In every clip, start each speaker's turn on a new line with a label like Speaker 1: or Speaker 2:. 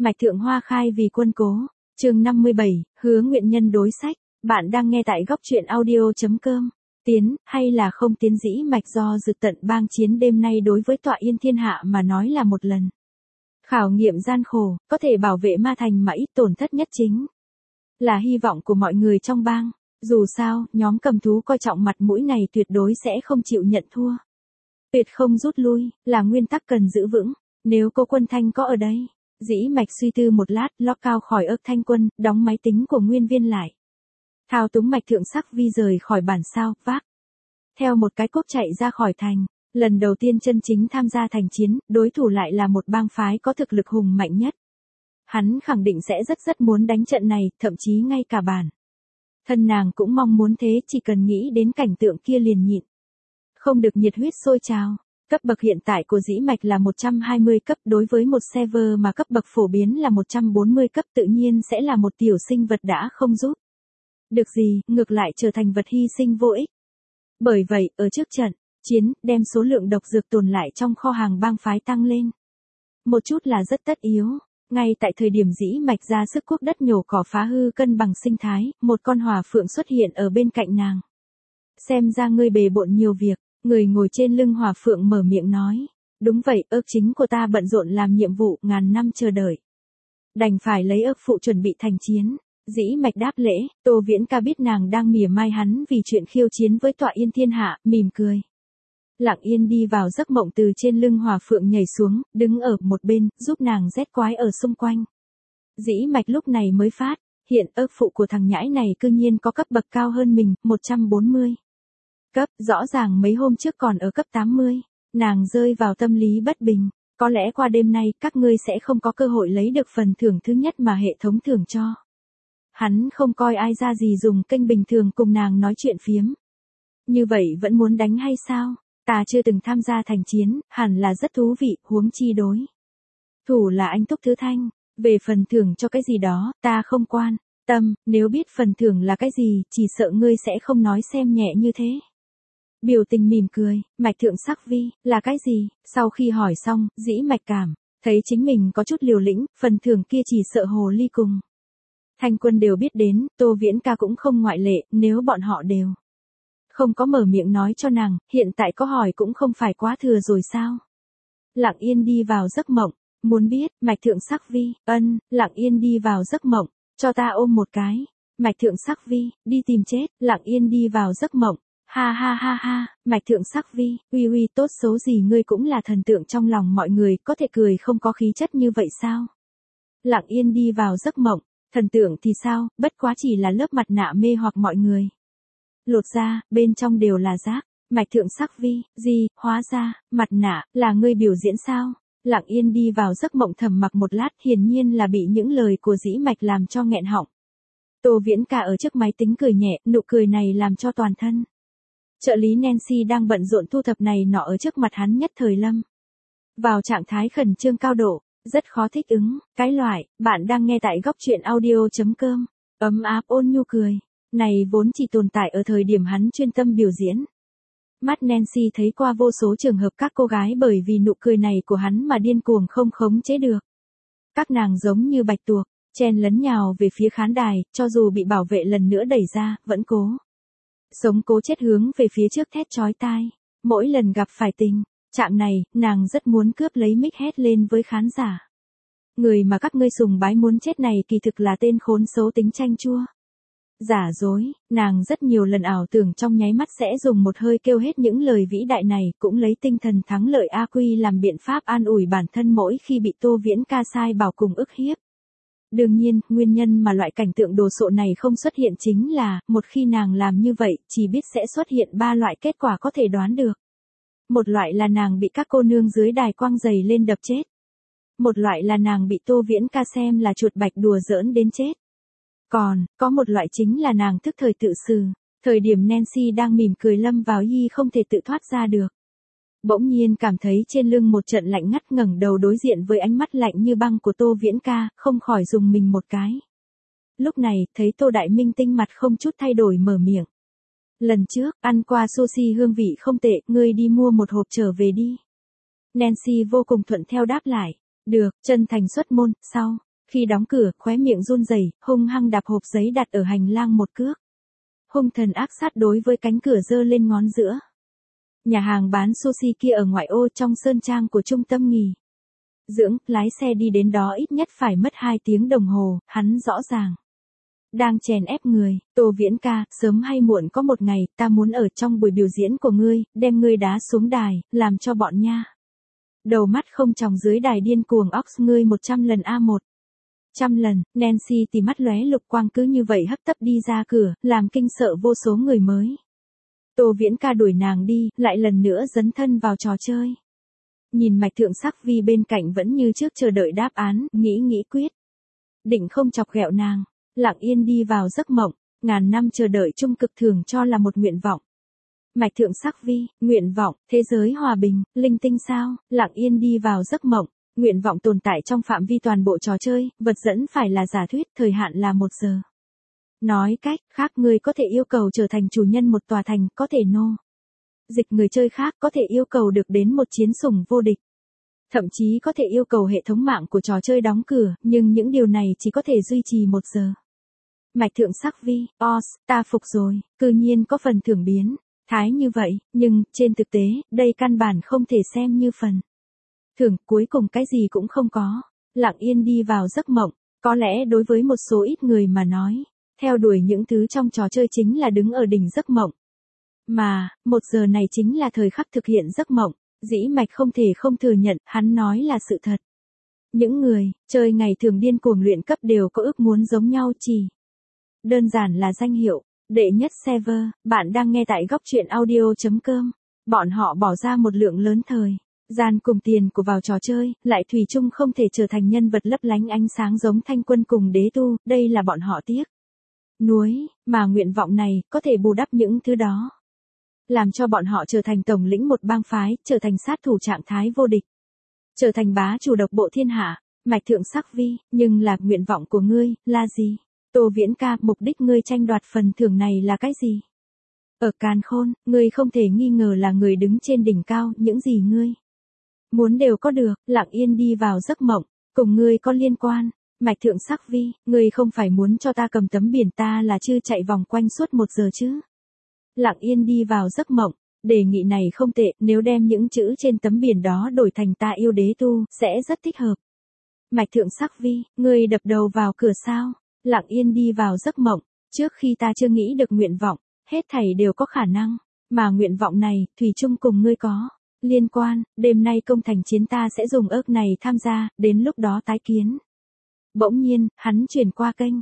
Speaker 1: Mạch Thượng Hoa khai vì quân cố. Chương 57, hứa nguyện nhân đối sách. Bạn đang nghe tại góc truyện audio.com. Tiến, hay là không tiến dĩ mạch do dự tận bang chiến đêm nay đối với tọa yên thiên hạ mà nói là một lần. Khảo nghiệm gian khổ, có thể bảo vệ ma thành mà ít tổn thất nhất chính là hy vọng của mọi người trong bang. Dù sao, nhóm cầm thú coi trọng mặt mũi này tuyệt đối sẽ không chịu nhận thua. Tuyệt không rút lui, là nguyên tắc cần giữ vững. Nếu cô Quân Thanh có ở đây, dĩ mạch suy tư một lát, lót cao khỏi ớt Thanh Quân, đóng máy tính của nguyên viên lại. Thao túng mạch thượng sắc vi rời khỏi bản sao, vác. Theo một cái cốp chạy ra khỏi thành, lần đầu tiên chân chính tham gia thành chiến, đối thủ lại là một bang phái có thực lực hùng mạnh nhất. Hắn khẳng định sẽ rất muốn đánh trận này, thậm chí ngay cả bản thân nàng cũng mong muốn thế, chỉ cần nghĩ đến cảnh tượng kia liền nhịn không được nhiệt huyết sôi trào. Cấp bậc hiện tại của dĩ mạch là 120 cấp, đối với một server mà cấp bậc phổ biến là 140 cấp tự nhiên sẽ là một tiểu sinh vật đã không giúp được gì, ngược lại trở thành vật hy sinh vô ích. Bởi vậy, ở trước trận chiến, đem số lượng độc dược tồn lại trong kho hàng bang phái tăng lên một chút là rất tất yếu. Ngay tại thời điểm dĩ mạch ra sức cuốc đất nhổ cỏ phá hư cân bằng sinh thái, một con hỏa phượng xuất hiện ở bên cạnh nàng. Xem ra ngươi bề bộn nhiều việc. Người ngồi trên lưng hỏa phượng mở miệng nói. Đúng vậy, ước chính của ta bận rộn làm nhiệm vụ ngàn năm chờ đợi. Đành phải lấy ước phụ chuẩn bị thành chiến. Dĩ mạch đáp lễ, Tô Viễn Ca biết nàng đang mỉa mai hắn vì chuyện khiêu chiến với tọa yên thiên hạ, mỉm cười. Lặng yên đi vào giấc mộng từ trên lưng hỏa phượng nhảy xuống, đứng ở một bên, giúp nàng rét quái ở xung quanh. Dĩ mạch lúc này mới phát, hiện ước phụ của thằng nhãi này cư nhiên có cấp bậc cao hơn mình, 140. Cấp, rõ ràng mấy hôm trước còn ở cấp 80. Nàng rơi vào tâm lý bất bình. Có lẽ qua đêm nay các ngươi sẽ không có cơ hội lấy được phần thưởng thứ nhất mà hệ thống thưởng cho. Hắn không coi ai ra gì dùng kênh bình thường cùng nàng nói chuyện phiếm. Như vậy vẫn muốn đánh hay sao? Ta chưa từng tham gia thành chiến, hẳn là rất thú vị, huống chi đối thủ là anh Túc Thứ Thanh. Về phần thưởng cho cái gì đó, ta không quan tâm, nếu biết phần thưởng là cái gì, chỉ sợ ngươi sẽ không nói xem nhẹ như thế. Biểu tình mỉm cười, mạch thượng sắc vi, là cái gì? Sau khi hỏi xong, dĩ mạch cảm thấy chính mình có chút liều lĩnh, phần thưởng kia chỉ sợ hồ ly cùng Thanh Quân đều biết đến, Tô Viễn Ca cũng không ngoại lệ, nếu bọn họ đều không có mở miệng nói cho nàng, hiện tại có hỏi cũng không phải quá thừa rồi sao? Lặng yên đi vào giấc mộng, muốn biết, mạch thượng sắc vi, lặng yên đi vào giấc mộng, cho ta ôm một cái. Mạch thượng sắc vi, đi tìm chết, lặng yên đi vào giấc mộng. Ha, mạch thượng sắc vi, uy tốt xấu gì ngươi cũng là thần tượng trong lòng mọi người, có thể cười không có khí chất như vậy sao? Lặng yên đi vào giấc mộng, thần tượng thì sao, bất quá chỉ là lớp mặt nạ mê hoặc mọi người. Lột ra, bên trong đều là rác. Mạch thượng sắc vi, gì, hóa ra, mặt nạ, là ngươi biểu diễn sao? Lặng yên đi vào giấc mộng thầm mặc một lát, hiển nhiên là bị những lời của dĩ mạch làm cho nghẹn họng. Tô Viễn Ca ở trước máy tính cười nhẹ, nụ cười này làm cho toàn thân trợ lý Nancy đang bận rộn thu thập này nọ ở trước mặt hắn nhất thời lâm vào trạng thái khẩn trương cao độ, rất khó thích ứng. Cái loại, bạn đang nghe tại góc truyện audio.com. Ấm áp ôn nhu cười này vốn chỉ tồn tại ở thời điểm hắn chuyên tâm biểu diễn. Mắt Nancy thấy qua vô số trường hợp các cô gái bởi vì nụ cười này của hắn mà điên cuồng không khống chế được. Các nàng giống như bạch tuộc, chen lấn nhào về phía khán đài, cho dù bị bảo vệ lần nữa đẩy ra, vẫn cố sống cố chết hướng về phía trước thét chói tai. Mỗi lần gặp phải tình trạng này, nàng rất muốn cướp lấy mic hét lên với khán giả. Người mà các ngươi sùng bái muốn chết này kỳ thực là tên khốn xấu tính chanh chua. Giả dối, nàng rất nhiều lần ảo tưởng trong nháy mắt sẽ dùng một hơi kêu hết những lời vĩ đại này, cũng lấy tinh thần thắng lợi AQ làm biện pháp an ủi bản thân mỗi khi bị Tô Viễn Ca sai bảo cùng ức hiếp. Đương nhiên, nguyên nhân mà loại cảnh tượng đồ sộ này không xuất hiện chính là, một khi nàng làm như vậy, chỉ biết sẽ xuất hiện 3 loại kết quả có thể đoán được. Một loại là nàng bị các cô nương dưới đài quăng giày lên đập chết. Một loại là nàng bị Tô Viễn Ca xem là chuột bạch đùa giỡn đến chết. Còn, có một loại chính là nàng thức thời tự xử. Thời điểm Nancy đang mỉm cười lâm vào không thể tự thoát ra được. Bỗng nhiên cảm thấy trên lưng một trận lạnh ngắt, ngẩng đầu đối diện với ánh mắt lạnh như băng của Tô Viễn Ca, không khỏi dùng mình một cái. Lúc này, thấy Tô Đại Minh tinh mặt không chút thay đổi mở miệng. Lần trước, ăn qua sushi hương vị không tệ, ngươi đi mua một hộp trở về đi. Nancy vô cùng thuận theo đáp lại. Được, chân thành xuất môn, sau Khi đóng cửa, khóe miệng run rẩy, hung hăng đạp hộp giấy đặt ở hành lang một cước. Hung thần ác sát đối với cánh cửa giơ lên ngón giữa. Nhà hàng bán sushi kia ở ngoại ô trong sơn trang của trung tâm nghỉ dưỡng, lái xe đi đến đó ít nhất phải mất 2 tiếng đồng hồ, hắn rõ ràng đang chèn ép người. Tô Viễn ca, sớm hay muộn có một ngày, ta muốn ở trong buổi biểu diễn của ngươi, đem ngươi đá xuống đài, làm cho bọn nha đầu mắt không tròng dưới đài điên cuồng ox ngươi 100 lần A1. 100 lần, Nancy thì mắt lóe lục quang cứ như vậy hấp tấp đi ra cửa, làm kinh sợ vô số người mới. Tô Viễn ca đuổi nàng đi, lại lần nữa dấn thân vào trò chơi. Nhìn Mạch Thượng Sắc Vi bên cạnh vẫn như trước chờ đợi đáp án, nghĩ quyết. Định không chọc ghẹo nàng, lặng yên đi vào giấc mộng, ngàn năm chờ đợi trung cực thường cho là một nguyện vọng. Mạch Thượng Sắc Vi, nguyện vọng, thế giới hòa bình, linh tinh sao, lặng yên đi vào giấc mộng. Nguyện vọng tồn tại trong phạm vi toàn bộ trò chơi, vật dẫn phải là giả thuyết, thời hạn là 1 giờ. Nói cách khác, người có thể yêu cầu trở thành chủ nhân một tòa thành, có thể dịch người chơi khác, có thể yêu cầu được đến một chiến sủng vô địch. Thậm chí có thể yêu cầu hệ thống mạng của trò chơi đóng cửa, nhưng những điều này chỉ có thể duy trì 1 giờ. Mạch Thượng Sắc Vi, ta phục rồi, cư nhiên có phần thưởng biến thái như vậy, nhưng trên thực tế, đây căn bản không thể xem như phần thưởng, cuối cùng cái gì cũng không có. Lặng yên đi vào giấc mộng, có lẽ đối với một số ít người mà nói, theo đuổi những thứ trong trò chơi chính là đứng ở đỉnh giấc mộng. Mà, 1 giờ này chính là thời khắc thực hiện giấc mộng. Dĩ Mạch không thể không thừa nhận, hắn nói là sự thật. Những người chơi ngày thường điên cuồng luyện cấp đều có ước muốn giống nhau, chỉ đơn giản là danh hiệu. Đệ nhất server, bạn đang nghe tại góc truyện audio.com. Bọn họ bỏ ra một lượng lớn thời gian cùng tiền của vào trò chơi, lại thủy chung không thể trở thành nhân vật lấp lánh ánh sáng giống Thanh Quân cùng Đế Tu, đây là bọn họ tiếc nuối, mà nguyện vọng này có thể bù đắp những thứ đó. Làm cho bọn họ trở thành tổng lĩnh một bang phái, trở thành sát thủ trạng thái vô địch, trở thành bá chủ độc bộ thiên hạ. Mạch Thượng Sắc Vi, nhưng là nguyện vọng của ngươi là gì? Tô Viễn ca, mục đích ngươi tranh đoạt phần thưởng này là cái gì? Ở Càn Khôn, ngươi không thể nghi ngờ là người đứng trên đỉnh cao, những gì ngươi muốn đều có được. Lặng yên đi vào giấc mộng, cùng ngươi có liên quan. Mạch Thượng Sắc Vi, ngươi không phải muốn cho ta cầm tấm biển ta là chư chạy vòng quanh suốt 1 giờ chứ? Lặng yên đi vào giấc mộng, đề nghị này không tệ, nếu đem những chữ trên tấm biển đó đổi thành ta yêu Đế Tu, sẽ rất thích hợp. Mạch Thượng Sắc Vi, ngươi đập đầu vào cửa sao? Lặng yên đi vào giấc mộng, trước khi ta chưa nghĩ được nguyện vọng, hết thảy đều có khả năng, mà nguyện vọng này, thủy chung cùng ngươi có liên quan. Đêm nay công thành chiến ta sẽ dùng ớt này tham gia, đến lúc đó tái kiến. Bỗng nhiên, hắn chuyển qua kênh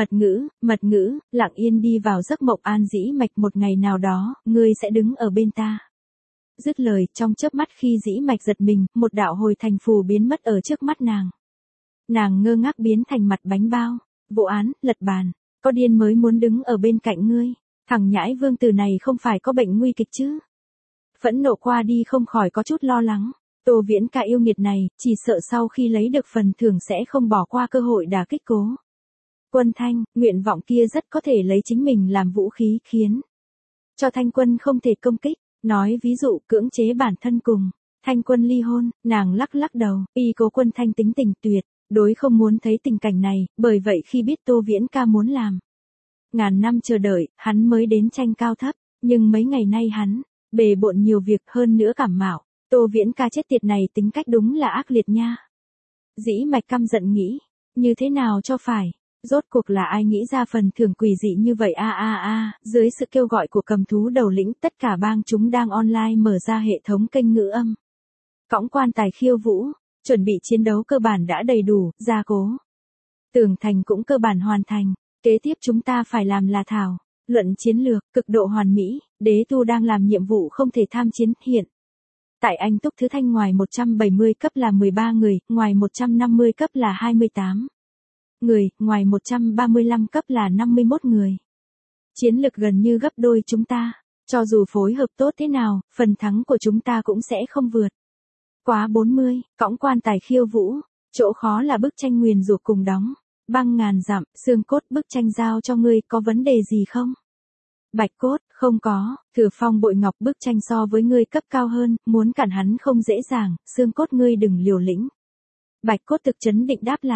Speaker 1: mật ngữ, lặng yên đi vào giấc mộng an Dĩ Mạch, một ngày nào đó, ngươi sẽ đứng ở bên ta. Dứt lời, trong chớp mắt khi Dĩ Mạch giật mình, một đạo hồi thành phù biến mất ở trước mắt nàng. Nàng ngơ ngác biến thành mặt bánh bao, vụ án, lật bàn, có điên mới muốn đứng ở bên cạnh ngươi. Thằng nhãi vương tử này không phải có bệnh nguy kịch chứ? Phẫn nộ qua đi không khỏi có chút lo lắng. Tô Viễn ca yêu nghiệt này, chỉ sợ sau khi lấy được phần thưởng sẽ không bỏ qua cơ hội đả kích Cố Quân Thanh. Nguyện vọng kia rất có thể lấy chính mình làm vũ khí, khiến cho Thanh Quân không thể công kích. Nói ví dụ, cưỡng chế bản thân cùng Thanh Quân ly hôn. Nàng lắc đầu, Cố Quân Thanh tính tình tuyệt đối không muốn thấy tình cảnh này, bởi vậy khi biết Tô Viễn ca muốn làm ngàn năm chờ đợi, hắn mới đến tranh cao thấp, nhưng mấy ngày nay hắn bề bộn nhiều việc, hơn nữa cảm mạo. Tô Viễn ca chết tiệt này tính cách đúng là ác liệt nha. Dĩ Mạch căm giận nghĩ, như thế nào cho phải? Rốt cuộc là ai nghĩ ra phần thưởng quỷ dị như vậy dưới sự kêu gọi của cầm thú đầu lĩnh, tất cả bang chúng đang online mở ra hệ thống kênh ngữ âm. Cõng quan tài khiêu vũ, chuẩn bị chiến đấu cơ bản đã đầy đủ, gia cố tường thành cũng cơ bản hoàn thành. Kế tiếp chúng ta phải làm là thảo luận chiến lược, cực độ hoàn mỹ. Đế Tu đang làm nhiệm vụ không thể tham chiến, hiện tại Anh Túc Thứ Thanh ngoài 170 cấp là 13 người, ngoài 150 cấp là 28 người, ngoài 135 cấp là 51 người. Chiến lực gần như gấp đôi chúng ta. Cho dù phối hợp tốt thế nào, phần thắng của chúng ta cũng sẽ không vượt quá 40. Cõng quan tài khiêu vũ, chỗ khó là bức tranh nguyền rủa cùng đóng băng ngàn dặm. Xương cốt, bức tranh giao cho ngươi, có vấn đề gì không? Bạch Cốt, không có. Thừa Phong bội ngọc, bức tranh so với ngươi cấp cao hơn, muốn cản hắn không dễ dàng. Xương cốt, ngươi đừng liều lĩnh. Bạch Cốt thực chấn định đáp lại,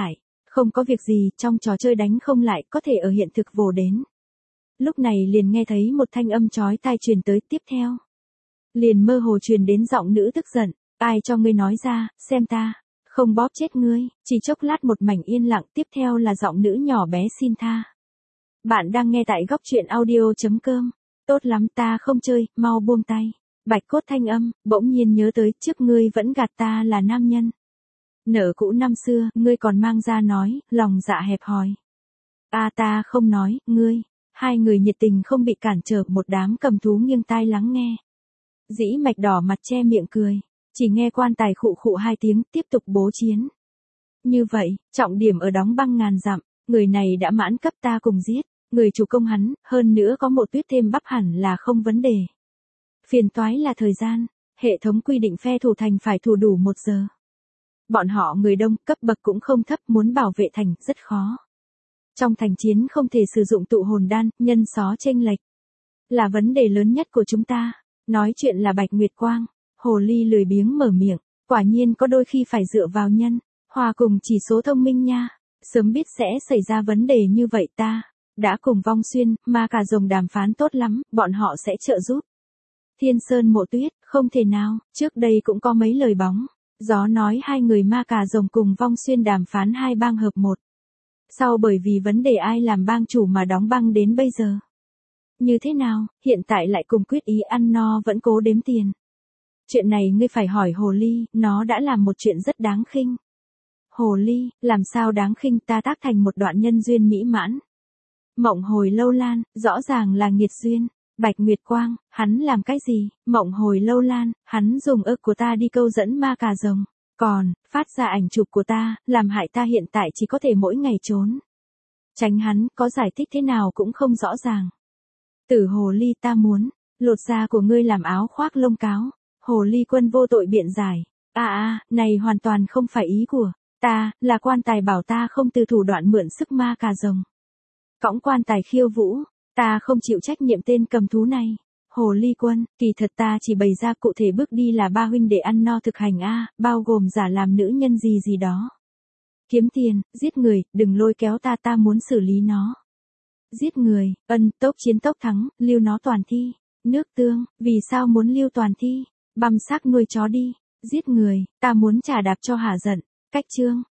Speaker 1: Không có việc gì, trong trò chơi đánh không lại, có thể ở hiện thực vồ đến. Lúc này liền nghe thấy một thanh âm chói tai truyền tới, tiếp theo. Liền mơ hồ truyền đến giọng nữ tức giận, ai cho ngươi nói ra, xem ta, không bóp chết ngươi, chỉ chốc lát một mảnh yên lặng, tiếp theo là giọng nữ nhỏ bé xin tha. Bạn đang nghe tại góc truyện audio.com, tốt lắm ta không chơi, mau buông tay. Bạch cốt thanh âm, bỗng nhiên nhớ tới, trước ngươi vẫn gạt ta là nam nhân. Nợ cũ năm xưa, ngươi còn mang ra nói, lòng dạ hẹp hòi. Ta không nói, ngươi. Hai người nhiệt tình không bị cản trở, một đám cầm thú nghiêng tai lắng nghe. Dĩ Mạch đỏ mặt che miệng cười, chỉ nghe quan tài khụ khụ hai tiếng, tiếp tục bố chiến. Như vậy, trọng điểm ở đóng băng ngàn dặm, người này đã mãn cấp ta cùng giết, người chủ công hắn, hơn nữa có một tuyết thêm bắp hẳn là không vấn đề. Phiền toái là thời gian, hệ thống quy định phe thủ thành phải thủ đủ 1 giờ. Bọn họ người đông, cấp bậc cũng không thấp, muốn bảo vệ thành, rất khó. Trong thành chiến không thể sử dụng tụ hồn đan, nhân số chênh lệch. Là vấn đề lớn nhất của chúng ta. Nói chuyện là Bạch Nguyệt Quang. Hồ ly lười biếng mở miệng. Quả nhiên có đôi khi phải dựa vào nhân. Hòa cùng chỉ số thông minh nha. Sớm biết sẽ xảy ra vấn đề như vậy ta. Đã cùng Vong Xuyên, ma cà rồng đàm phán tốt lắm, bọn họ sẽ trợ giúp. Thiên Sơn Mộ Tuyết, không thể nào, trước đây cũng có mấy lời bóng. Gió nói hai người ma cà rồng cùng Vong Xuyên đàm phán hai bang hợp một. Sau bởi vì vấn đề ai làm bang chủ mà đóng băng đến bây giờ. Như thế nào, hiện tại lại cùng quyết ý ăn no vẫn cố đếm tiền. Chuyện này ngươi phải hỏi Hồ Ly, nó đã làm một chuyện rất đáng khinh. Hồ Ly, làm sao đáng khinh, ta tác thành một đoạn nhân duyên mỹ mãn. Mộng hồi lâu lan, rõ ràng là nghiệt duyên. Bạch Nguyệt Quang, hắn làm cái gì? Mộng hồi lâu lan, hắn dùng ức của ta đi câu dẫn ma cà rồng. Còn, phát ra ảnh chụp của ta, làm hại ta hiện tại chỉ có thể mỗi ngày trốn. Tránh hắn, có giải thích thế nào cũng không rõ ràng. Tử Hồ Ly ta muốn, lột da của ngươi làm áo khoác lông cáo. Hồ Ly Quân vô tội biện giải. Này hoàn toàn không phải ý của ta, là quan tài bảo ta không từ thủ đoạn mượn sức ma cà rồng. Cõng quan tài khiêu vũ, ta không chịu trách nhiệm tên cầm thú này. Hồ Ly Quân, kỳ thật ta chỉ bày ra cụ thể bước đi là ba huynh để ăn no thực hành bao gồm giả làm nữ nhân gì gì đó. Kiếm tiền, giết người, đừng lôi kéo ta muốn xử lý nó. Giết người, tốc chiến tốc thắng, lưu nó toàn thi. Nước tương, vì sao muốn lưu toàn thi? Băm xác nuôi chó đi. Giết người, ta muốn trả đạp cho hả giận. Cách chương,